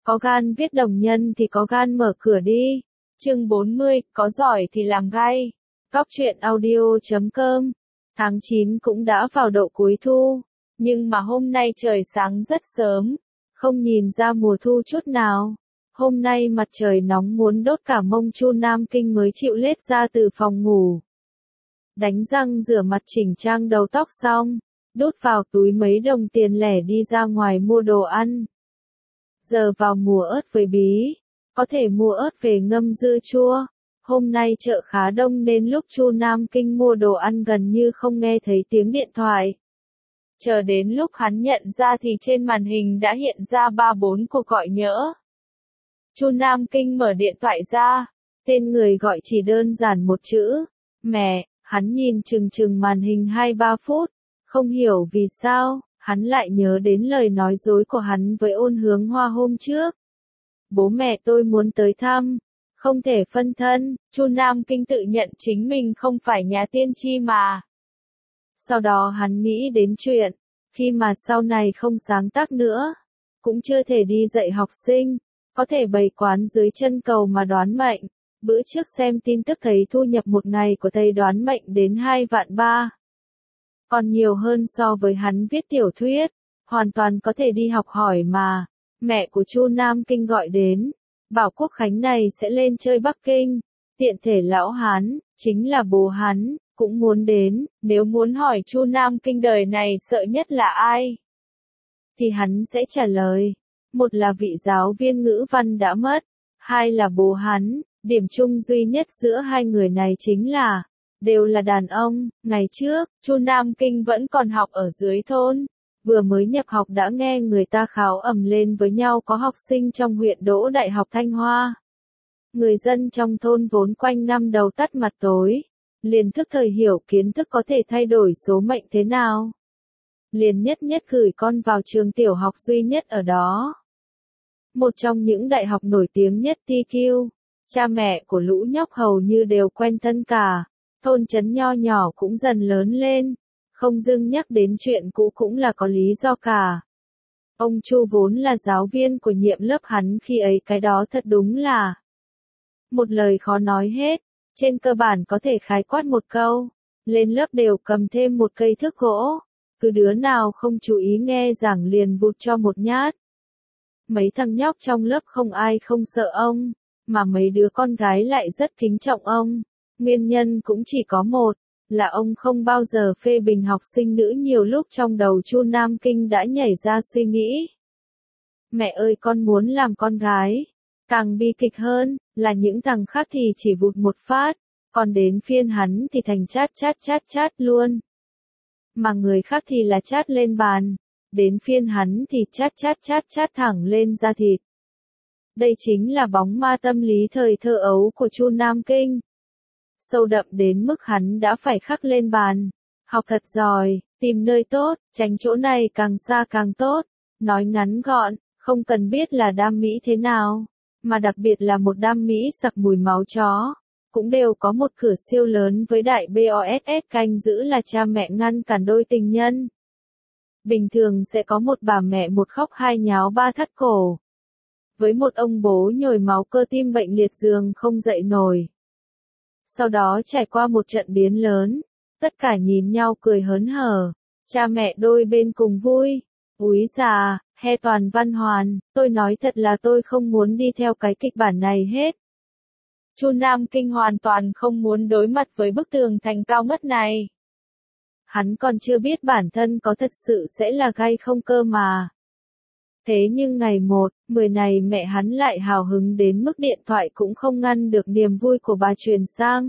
Có gan viết đồng nhân thì có gan mở cửa đi. Chương 40, có giỏi thì làm ngay. Góc truyện audio.com. Tháng 9 cũng đã vào độ cuối thu, nhưng mà hôm nay trời sáng rất sớm, không nhìn ra mùa thu chút nào. Hôm nay mặt trời nóng muốn đốt cả mông, Chu Nam Kinh mới chịu lết ra từ phòng ngủ. Đánh răng rửa mặt chỉnh trang đầu tóc xong, đút vào túi mấy đồng tiền lẻ đi ra ngoài mua đồ ăn. Giờ vào mùa ớt với bí, có thể mua ớt về ngâm dưa chua. Hôm nay chợ khá đông nên lúc Chu Nam Kinh mua đồ ăn gần như không nghe thấy tiếng điện thoại. Chờ đến lúc hắn nhận ra thì trên màn hình đã hiện ra 3-4 cuộc gọi nhỡ. Chu Nam Kinh mở điện thoại ra, tên người gọi chỉ đơn giản một chữ, mẹ. Hắn nhìn chừng màn hình 2-3 phút, không hiểu vì sao, hắn lại nhớ đến lời nói dối của hắn với Ôn Hướng Hoa hôm trước. Bố mẹ tôi muốn tới thăm, không thể phân thân. Chu Nam Kinh tự nhận chính mình không phải nhà tiên tri mà. Sau đó hắn nghĩ đến chuyện, khi mà sau này không sáng tác nữa, cũng chưa thể đi dạy học sinh, có thể bày quán dưới chân cầu mà đoán mệnh. Bữa trước xem tin tức thấy thu nhập một ngày của thầy đoán mệnh đến 2,3 vạn. Còn nhiều hơn so với hắn viết tiểu thuyết, hoàn toàn có thể đi học hỏi mà. Mẹ của Chu Nam Kinh gọi đến, bảo Quốc Khánh này sẽ lên chơi Bắc Kinh, tiện thể lão Hán, chính là bố hắn, cũng muốn đến. Nếu muốn hỏi Chu Nam Kinh đời này sợ nhất là ai, thì hắn sẽ trả lời, một là vị giáo viên ngữ văn đã mất, hai là bố hắn. Điểm chung duy nhất giữa hai người này chính là, đều là đàn ông. Ngày trước, Chu Nam Kinh vẫn còn học ở dưới thôn, vừa mới nhập học đã nghe người ta kháo ầm lên với nhau có học sinh trong huyện đỗ Đại học Thanh Hoa. Người dân trong thôn vốn quanh năm đầu tắt mặt tối, liền thức thời hiểu kiến thức có thể thay đổi số mệnh thế nào. Liền nhất gửi con vào trường tiểu học duy nhất ở đó. Một trong những đại học nổi tiếng nhất TQ. Cha mẹ của lũ nhóc hầu như đều quen thân cả, thôn trấn nho nhỏ cũng dần lớn lên, không dưng nhắc đến chuyện cũ cũng là có lý do cả. Ông Chu vốn là giáo viên của nhiệm lớp hắn khi ấy, cái đó thật đúng là một lời khó nói hết, trên cơ bản có thể khái quát một câu, lên lớp đều cầm thêm một cây thước gỗ, cứ đứa nào không chú ý nghe giảng liền vụt cho một nhát. Mấy thằng nhóc trong lớp không ai không sợ ông, mà mấy đứa con gái lại rất kính trọng ông. Nguyên nhân cũng chỉ có một, là ông không bao giờ phê bình học sinh nữ. Nhiều lúc trong đầu Chu Nam Kinh đã nhảy ra suy nghĩ, mẹ ơi con muốn làm con gái. Càng bi kịch hơn, là những thằng khác thì chỉ vụt một phát, còn đến phiên hắn thì thành chát luôn. Mà người khác thì là chát lên bàn, đến phiên hắn thì chát thẳng lên da thịt. Đây chính là bóng ma tâm lý thời thơ ấu của Chu Nam Kinh. Sâu đậm đến mức hắn đã phải khắc lên bàn. Học thật giỏi, tìm nơi tốt, tránh chỗ này càng xa càng tốt. Nói ngắn gọn, không cần biết là đam mỹ thế nào, mà đặc biệt là một đam mỹ sặc mùi máu chó, cũng đều có một cửa siêu lớn với đại BOSS canh giữ là cha mẹ ngăn cản đôi tình nhân. Bình thường sẽ có một bà mẹ một khóc hai nháo ba thắt cổ, với một ông bố nhồi máu cơ tim bệnh liệt giường không dậy nổi. Sau đó trải qua một trận biến lớn, tất cả nhìn nhau cười hớn hở, cha mẹ đôi bên cùng vui. Úi già, he toàn văn hoàn, tôi nói thật là tôi không muốn đi theo cái kịch bản này hết. Chu Nam Kinh hoàn toàn không muốn đối mặt với bức tường thành cao ngất này. Hắn còn chưa biết bản thân có thật sự sẽ là gay không cơ mà. Thế nhưng ngày 1/10 này mẹ hắn lại hào hứng đến mức điện thoại cũng không ngăn được niềm vui của bà truyền sang.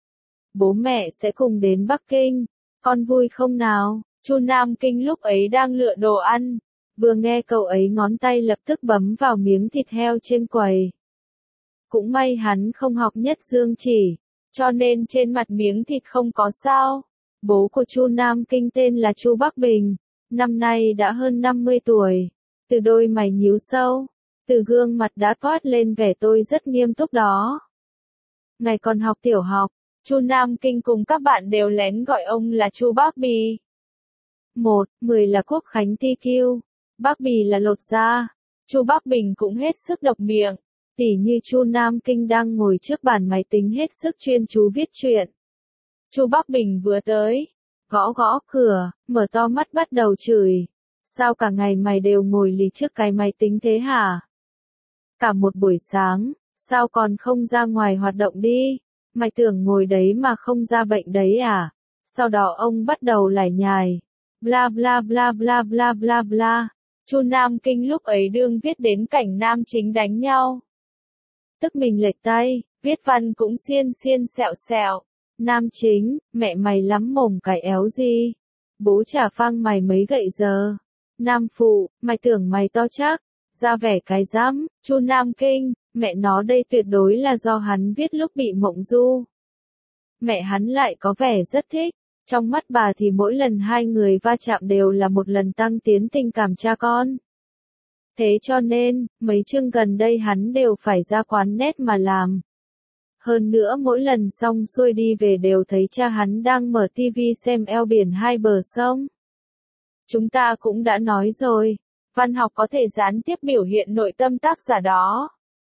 Bố mẹ sẽ cùng đến Bắc Kinh, con vui không nào? Chu Nam Kinh lúc ấy đang lựa đồ ăn, vừa nghe cậu ấy ngón tay lập tức bấm vào miếng thịt heo trên quầy. Cũng may hắn không học nhất dương chỉ, cho nên trên mặt miếng thịt không có sao. Bố của Chu Nam Kinh tên là Chu Bắc Bình, năm nay đã hơn 50 tuổi. Từ đôi mày nhíu sâu, từ gương mặt đã toát lên vẻ tôi rất nghiêm túc đó. Ngày còn học tiểu học, Chu Nam Kinh cùng các bạn đều lén gọi ông là Chu Bác Bì. 1/10 là Quốc Khánh TQ, Bác Bì là lột da. Chu Bắc Bình cũng hết sức độc miệng, tỉ như Chu Nam Kinh đang ngồi trước bàn máy tính hết sức chuyên chú viết truyện. Chu Bắc Bình vừa tới, gõ gõ cửa, mở to mắt bắt đầu chửi. Sao cả ngày mày đều ngồi lì trước cái máy tính thế hả? Cả một buổi sáng, sao còn không ra ngoài hoạt động đi? Mày tưởng ngồi đấy mà không ra bệnh đấy à? Sau đó ông bắt đầu lải nhải. Bla bla bla bla bla bla bla. Chu Nam Kinh lúc ấy đương viết đến cảnh nam chính đánh nhau. Tức mình lệch tay, viết văn cũng xiên xiên sẹo sẹo. Nam chính, mẹ mày lắm mồm cái éo gì? Bố chả phang mày mấy gậy giờ. Nam phụ, mày tưởng mày to chắc, ra vẻ cái rắm. Chu Nam Kinh, mẹ nó đây tuyệt đối là do hắn viết lúc bị mộng du. Mẹ hắn lại có vẻ rất thích, trong mắt bà thì mỗi lần hai người va chạm đều là một lần tăng tiến tình cảm cha con. Thế cho nên, mấy chương gần đây hắn đều phải ra quán net mà làm. Hơn nữa mỗi lần xong xuôi đi về đều thấy cha hắn đang mở tivi xem eo biển hai bờ sông. Chúng ta cũng đã nói rồi, văn học có thể gián tiếp biểu hiện nội tâm tác giả đó.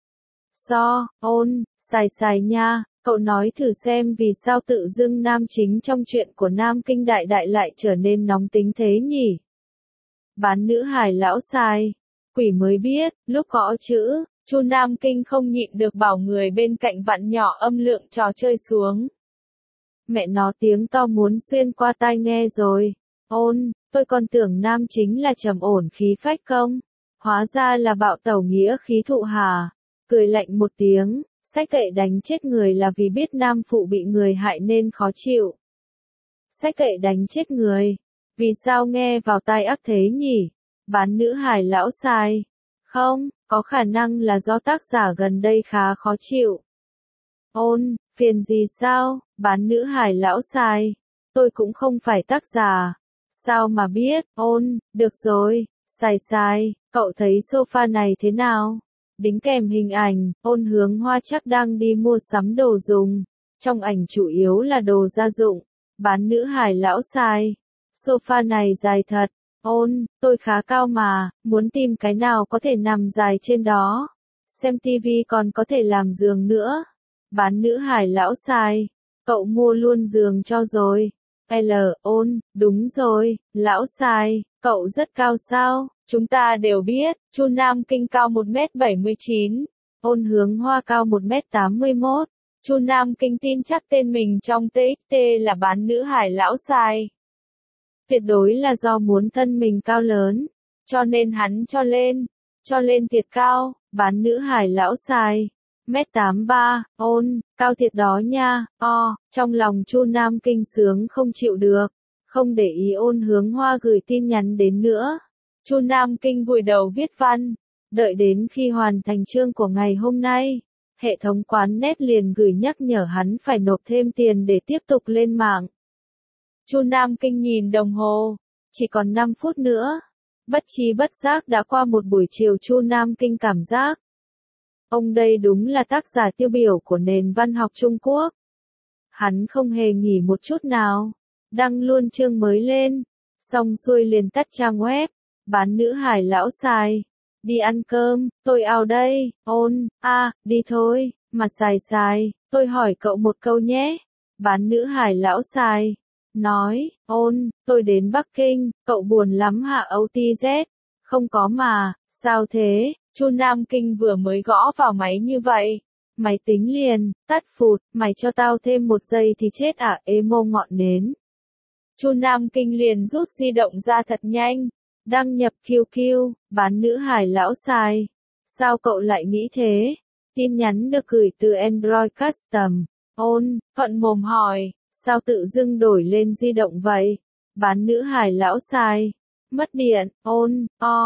Ôn, xài nha, cậu nói thử xem vì sao tự dưng nam chính trong chuyện của Nam Kinh Đại Đại lại trở nên nóng tính thế nhỉ? Bán nữ hài lão xài, quỷ mới biết, lúc gõ chữ, Chu Nam Kinh không nhịn được bảo người bên cạnh vặn nhỏ âm lượng trò chơi xuống. Mẹ nó tiếng to muốn xuyên qua tai nghe rồi. Ôn, tôi còn tưởng nam chính là trầm ổn khí phách không? Hóa ra là bạo tẩu nghĩa khí thụ hà. Cười lạnh một tiếng, sách kệ đánh chết người là vì biết nam phụ bị người hại nên khó chịu. Sách kệ đánh chết người. Vì sao nghe vào tai ác thế nhỉ? Bán nữ hài lão xài. Không, có khả năng là do tác giả gần đây khá khó chịu. Ôn, phiền gì sao? Bán nữ hài lão xài. Tôi cũng không phải tác giả. Sao mà biết? Ôn, được rồi. Xài, cậu thấy sofa này thế nào? Đính kèm hình ảnh, Ôn Hướng Hoa chắc đang đi mua sắm đồ dùng. Trong ảnh chủ yếu là đồ gia dụng. Bán nữ hài lão xài. Sofa này dài thật. Ôn, tôi khá cao mà, muốn tìm cái nào có thể nằm dài trên đó. Xem tivi còn có thể làm giường nữa. Bán nữ hài lão xài. Cậu mua luôn giường cho rồi. Ôn, đúng rồi, lão xài, cậu rất cao sao? Chúng ta đều biết, Chu Nam Kinh cao 1m79, Ôn Hướng Hoa cao 1m81. Chu Nam Kinh tin chắc tên mình trong TXT là bán nữ hài lão xài. Tuyệt đối là do muốn thân mình cao lớn, cho nên hắn cho lên thiệt cao, bán nữ hài lão xài. 1m83, ôn, cao thiệt đó nha, trong lòng Chu Nam Kinh sướng không chịu được, không để ý Ôn Hướng Hoa gửi tin nhắn đến nữa. Chu Nam Kinh vùi đầu viết văn, đợi đến khi hoàn thành chương của ngày hôm nay, hệ thống quán net liền gửi nhắc nhở hắn phải nộp thêm tiền để tiếp tục lên mạng. Chu Nam Kinh nhìn đồng hồ, chỉ còn 5 phút nữa. Bất tri bất giác đã qua một buổi chiều. Chu Nam Kinh cảm giác ông đây đúng là tác giả tiêu biểu của nền văn học Trung Quốc. Hắn không hề nghỉ một chút nào, đăng luôn chương mới lên, xong xuôi liền tắt trang web, bán nữ hài lão xài. Đi ăn cơm, tôi ao đây, ôn, đi thôi, mà xài, tôi hỏi cậu một câu nhé. Bán nữ hài lão xài. Nói, ôn, tôi đến Bắc Kinh, cậu buồn lắm hả OTZ? Không có mà, sao thế? Chu Nam Kinh vừa mới gõ vào máy như vậy. Máy tính liền, tắt phụt, mày cho tao thêm 1 giây thì chết à, emo ngọn nến. Chu Nam Kinh liền rút di động ra thật nhanh, đăng nhập QQ, bán nữ hài lão xài. Sao cậu lại nghĩ thế? Tin nhắn được gửi từ Android Custom. Ôn, thuận mồm hỏi, sao tự dưng đổi lên di động vậy? Bán nữ hài lão xài. Mất điện, ôn,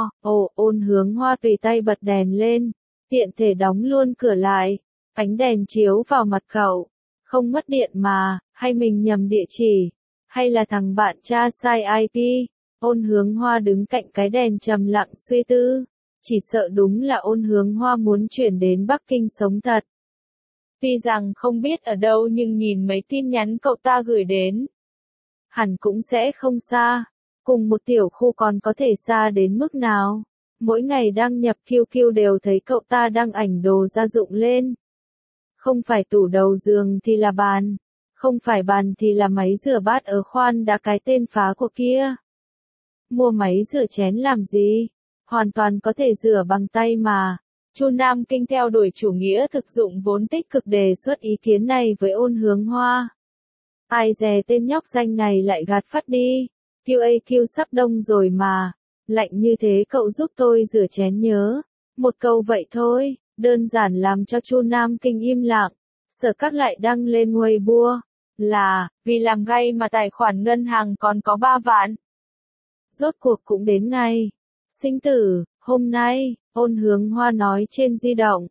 Ôn Hướng Hoa tùy tay bật đèn lên, tiện thể đóng luôn cửa lại, ánh đèn chiếu vào mặt cậu. Không mất điện mà, hay mình nhầm địa chỉ, hay là thằng bạn tra sai IP? Ôn Hướng Hoa đứng cạnh cái đèn trầm lặng suy tư, chỉ sợ đúng là Ôn Hướng Hoa muốn chuyển đến Bắc Kinh sống thật. Tuy rằng không biết ở đâu nhưng nhìn mấy tin nhắn cậu ta gửi đến, hẳn cũng sẽ không xa. Cùng một tiểu khu còn có thể xa đến mức nào? Mỗi ngày đăng nhập QQ đều thấy cậu ta đăng ảnh đồ gia dụng lên. Không phải tủ đầu giường thì là bàn, không phải bàn thì là máy rửa bát ở khoan đã cái tên phá của kia. Mua máy rửa chén làm gì? Hoàn toàn có thể rửa bằng tay mà. Chu Nam Kinh theo đuổi chủ nghĩa thực dụng vốn tích cực đề xuất ý kiến này với Ôn Hướng Hoa. Ai dè tên nhóc danh này lại gạt phát đi. QAQ sắp đông rồi mà. Lạnh như thế cậu giúp tôi rửa chén nhớ. Một câu vậy thôi, đơn giản làm cho Chu Nam Kinh im lặng. Sở Các lại đăng lên Weibo là, vì làm gay mà tài khoản ngân hàng còn có 3 vạn. Rốt cuộc cũng đến ngày sinh tử, hôm nay, Ôn Hướng Hoa nói trên di động.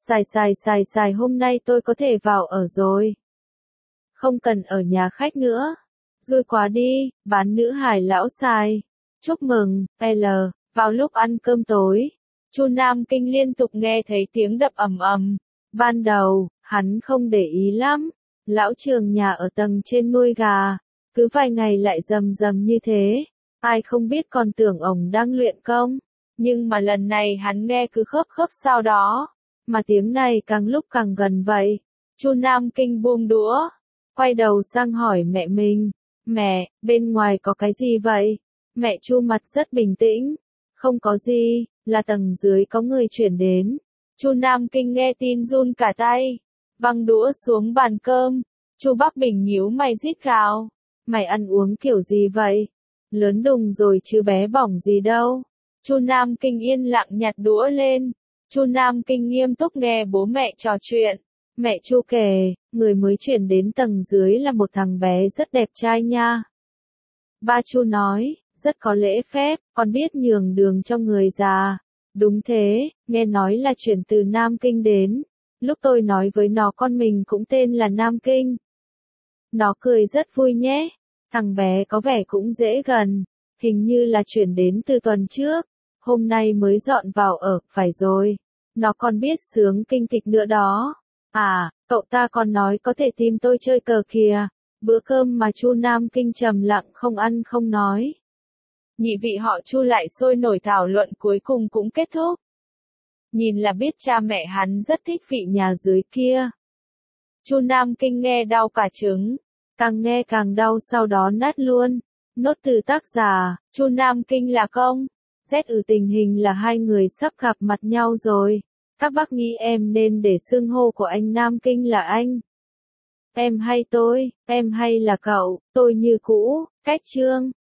Xài hôm nay tôi có thể vào ở rồi. Không cần ở nhà khách nữa. Rồi quá đi, bán nữ hài lão xài. Chúc mừng, L, vào lúc ăn cơm tối. Chu Nam Kinh liên tục nghe thấy tiếng đập ầm ầm. Ban đầu, hắn không để ý lắm. Lão Trường nhà ở tầng trên nuôi gà. Cứ vài ngày lại rầm rầm như thế. Ai không biết còn tưởng ổng đang luyện công. Nhưng mà lần này hắn nghe cứ khớp khớp sau đó. Mà tiếng này càng lúc càng gần vậy. Chu Nam Kinh buông đũa. Quay đầu sang hỏi mẹ mình. Mẹ, bên ngoài có cái gì vậy? Mẹ Chu mặt rất bình tĩnh. Không có gì, là tầng dưới có người chuyển đến. Chu Nam Kinh nghe tin run cả tay. Văng đũa xuống bàn cơm. Chu Bắc Bình nhíu mày rít gào. Mày ăn uống kiểu gì vậy? Lớn đùng rồi chứ bé bỏng gì đâu. Chu Nam Kinh yên lặng nhặt đũa lên. Chu Nam Kinh nghiêm túc nghe bố mẹ trò chuyện. Mẹ Chu kể, người mới chuyển đến tầng dưới là một thằng bé rất đẹp trai nha. Ba Chu nói, rất có lễ phép, còn biết nhường đường cho người già. Đúng thế, nghe nói là chuyển từ Nam Kinh đến. Lúc tôi nói với nó con mình cũng tên là Nam Kinh. Nó cười rất vui nhé. Thằng bé có vẻ cũng dễ gần. Hình như là chuyển đến từ tuần trước. Hôm nay mới dọn vào ở, phải rồi. Nó còn biết sướng kinh kịch nữa đó. À, cậu ta còn nói có thể tìm tôi chơi cờ kìa. Bữa cơm mà Chu Nam Kinh trầm lặng không ăn không nói. Nhị vị họ Chu lại sôi nổi thảo luận cuối cùng cũng kết thúc. Nhìn là biết cha mẹ hắn rất thích vị nhà dưới kia. Chu Nam Kinh nghe đau cả trứng. Càng nghe càng đau sau đó nát luôn. Nốt từ tác giả, Chu Nam Kinh là công. Tình hình là hai người sắp gặp mặt nhau rồi. Các bác nghĩ em nên để xưng hô của anh Nam Kinh là anh. Em hay tôi, em hay là cậu, tôi như cũ, cách chương.